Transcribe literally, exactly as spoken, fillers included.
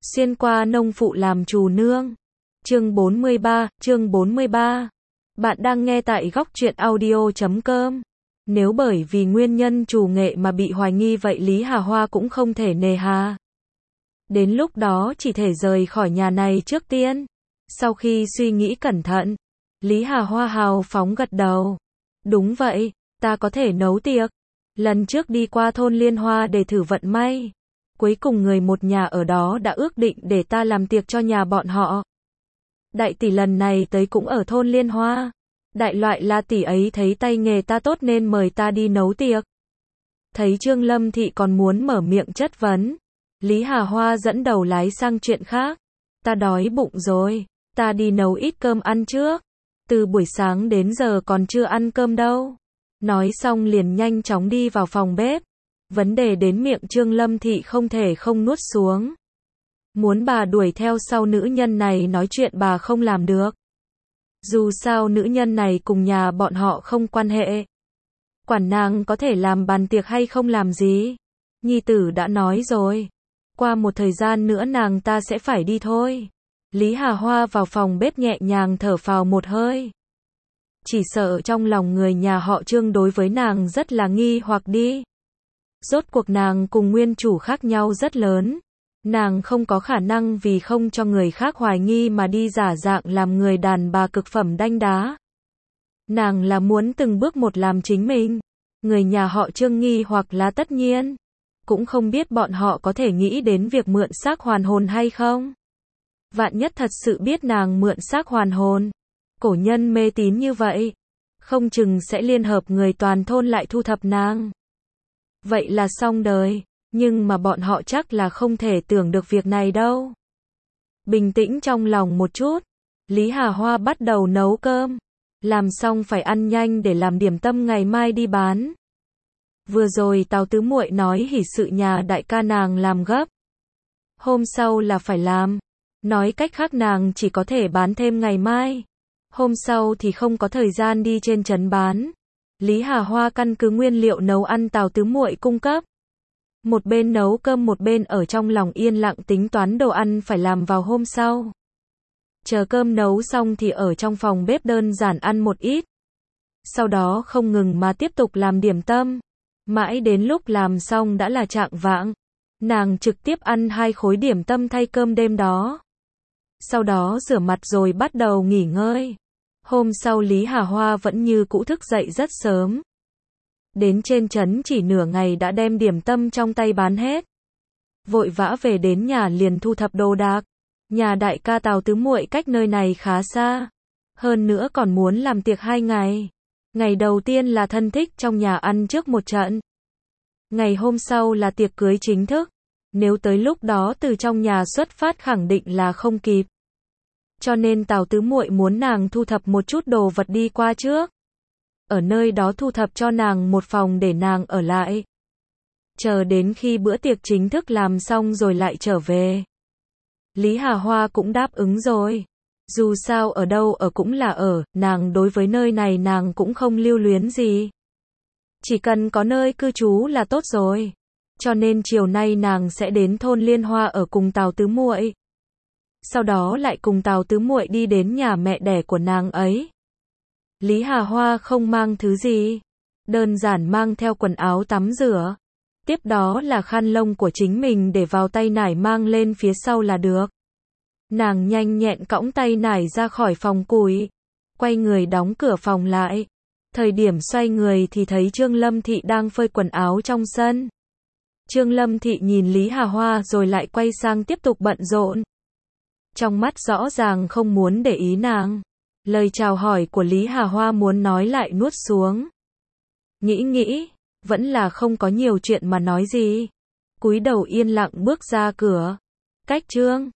Xuyên qua nông phụ làm trù nương. Chương bốn mươi ba, chương bốn mươi ba. Bạn đang nghe tại góc truyện audio chấm com. Nếu bởi vì nguyên nhân trù nghệ mà bị hoài nghi vậy Lý Hà Hoa cũng không thể nề hà. Đến lúc đó chỉ thể rời khỏi nhà này trước tiên. Sau khi suy nghĩ cẩn thận, Lý Hà Hoa hào phóng gật đầu. Đúng vậy, ta có thể nấu tiệc. Lần trước đi qua thôn Liên Hoa để thử vận may. Cuối cùng người một nhà ở đó đã ước định để ta làm tiệc cho nhà bọn họ. Đại tỷ lần này tới cũng ở thôn Liên Hoa. Đại loại là tỷ ấy thấy tay nghề ta tốt nên mời ta đi nấu tiệc. Thấy Trương Lâm Thị còn muốn mở miệng chất vấn. Lý Hà Hoa dẫn đầu lái sang chuyện khác. Ta đói bụng rồi, ta đi nấu ít cơm ăn trước. Từ buổi sáng đến giờ còn chưa ăn cơm đâu. Nói xong liền nhanh chóng đi vào phòng bếp. Vấn đề đến miệng Trương Lâm Thị không thể không nuốt xuống. Muốn bà đuổi theo sau nữ nhân này nói chuyện bà không làm được. Dù sao nữ nhân này cùng nhà bọn họ không quan hệ. Quản nàng có thể làm bàn tiệc hay không làm gì. Nhi tử đã nói rồi. Qua một thời gian nữa nàng ta sẽ phải đi thôi. Lý Hà Hoa vào phòng bếp nhẹ nhàng thở phào một hơi. Chỉ sợ trong lòng người nhà họ Trương đối với nàng rất là nghi hoặc đi. Rốt cuộc nàng cùng nguyên chủ khác nhau rất lớn. Nàng không có khả năng vì không cho người khác hoài nghi mà đi giả dạng làm người đàn bà cực phẩm đanh đá. Nàng là muốn từng bước một làm chính mình. Người nhà họ Trương nghi hoặc là tất nhiên. Cũng không biết bọn họ có thể nghĩ đến việc mượn xác hoàn hồn hay không. Vạn nhất thật sự biết nàng mượn xác hoàn hồn. Cổ nhân mê tín như vậy. Không chừng sẽ liên hợp người toàn thôn lại thu thập nàng. Vậy là xong đời. Nhưng mà bọn họ chắc là không thể tưởng được việc này đâu. Bình tĩnh trong lòng một chút. Lý Hà Hoa bắt đầu nấu cơm. Làm xong phải ăn nhanh để làm điểm tâm ngày mai đi bán. Vừa rồi Tào Tứ Muội nói hỉ sự nhà đại ca nàng làm gấp. Hôm sau là phải làm. Nói cách khác nàng chỉ có thể bán thêm ngày mai. Hôm sau thì không có thời gian đi trên trấn bán. Lý Hà Hoa căn cứ nguyên liệu nấu ăn Tào Tứ Muội cung cấp. Một bên nấu cơm một bên ở trong lòng yên lặng tính toán đồ ăn phải làm vào hôm sau. Chờ cơm nấu xong thì ở trong phòng bếp đơn giản ăn một ít. Sau đó không ngừng mà tiếp tục làm điểm tâm. Mãi đến lúc làm xong đã là chạng vạng. Nàng trực tiếp ăn hai khối điểm tâm thay cơm đêm đó. Sau đó rửa mặt rồi bắt đầu nghỉ ngơi. Hôm sau Lý Hà Hoa vẫn như cũ thức dậy rất sớm. Đến trên trấn chỉ nửa ngày đã đem điểm tâm trong tay bán hết. Vội vã về đến nhà liền thu thập đồ đạc. Nhà đại ca Tào Tứ Muội cách nơi này khá xa. Hơn nữa còn muốn làm tiệc hai ngày. Ngày đầu tiên là thân thích trong nhà ăn trước một trận. Ngày hôm sau là tiệc cưới chính thức. Nếu tới lúc đó từ trong nhà xuất phát khẳng định là không kịp. Cho nên Tào Tứ Muội muốn nàng thu thập một chút đồ vật đi qua trước. Ở nơi đó thu thập cho nàng một phòng để nàng ở lại. Chờ đến khi bữa tiệc chính thức làm xong rồi lại trở về. Lý Hà Hoa cũng đáp ứng rồi. Dù sao ở đâu ở cũng là ở, nàng đối với nơi này nàng cũng không lưu luyến gì. Chỉ cần có nơi cư trú là tốt rồi. Cho nên chiều nay nàng sẽ đến thôn Liên Hoa ở cùng Tào Tứ Muội. Sau đó lại cùng Tào Tứ Muội đi đến nhà mẹ đẻ của nàng ấy. Lý Hà Hoa không mang thứ gì. Đơn giản mang theo quần áo tắm rửa. Tiếp đó là khăn lông của chính mình để vào tay nải mang lên phía sau là được. Nàng nhanh nhẹn cõng tay nải ra khỏi phòng củi. Quay người đóng cửa phòng lại. Thời điểm xoay người thì thấy Trương Lâm Thị đang phơi quần áo trong sân. Trương Lâm Thị nhìn Lý Hà Hoa rồi lại quay sang tiếp tục bận rộn. Trong mắt rõ ràng không muốn để ý nàng. Lời chào hỏi của Lý Hà Hoa muốn nói lại nuốt xuống. Nghĩ nghĩ, vẫn là không có nhiều chuyện mà nói gì. Cúi đầu yên lặng bước ra cửa. Cách Trương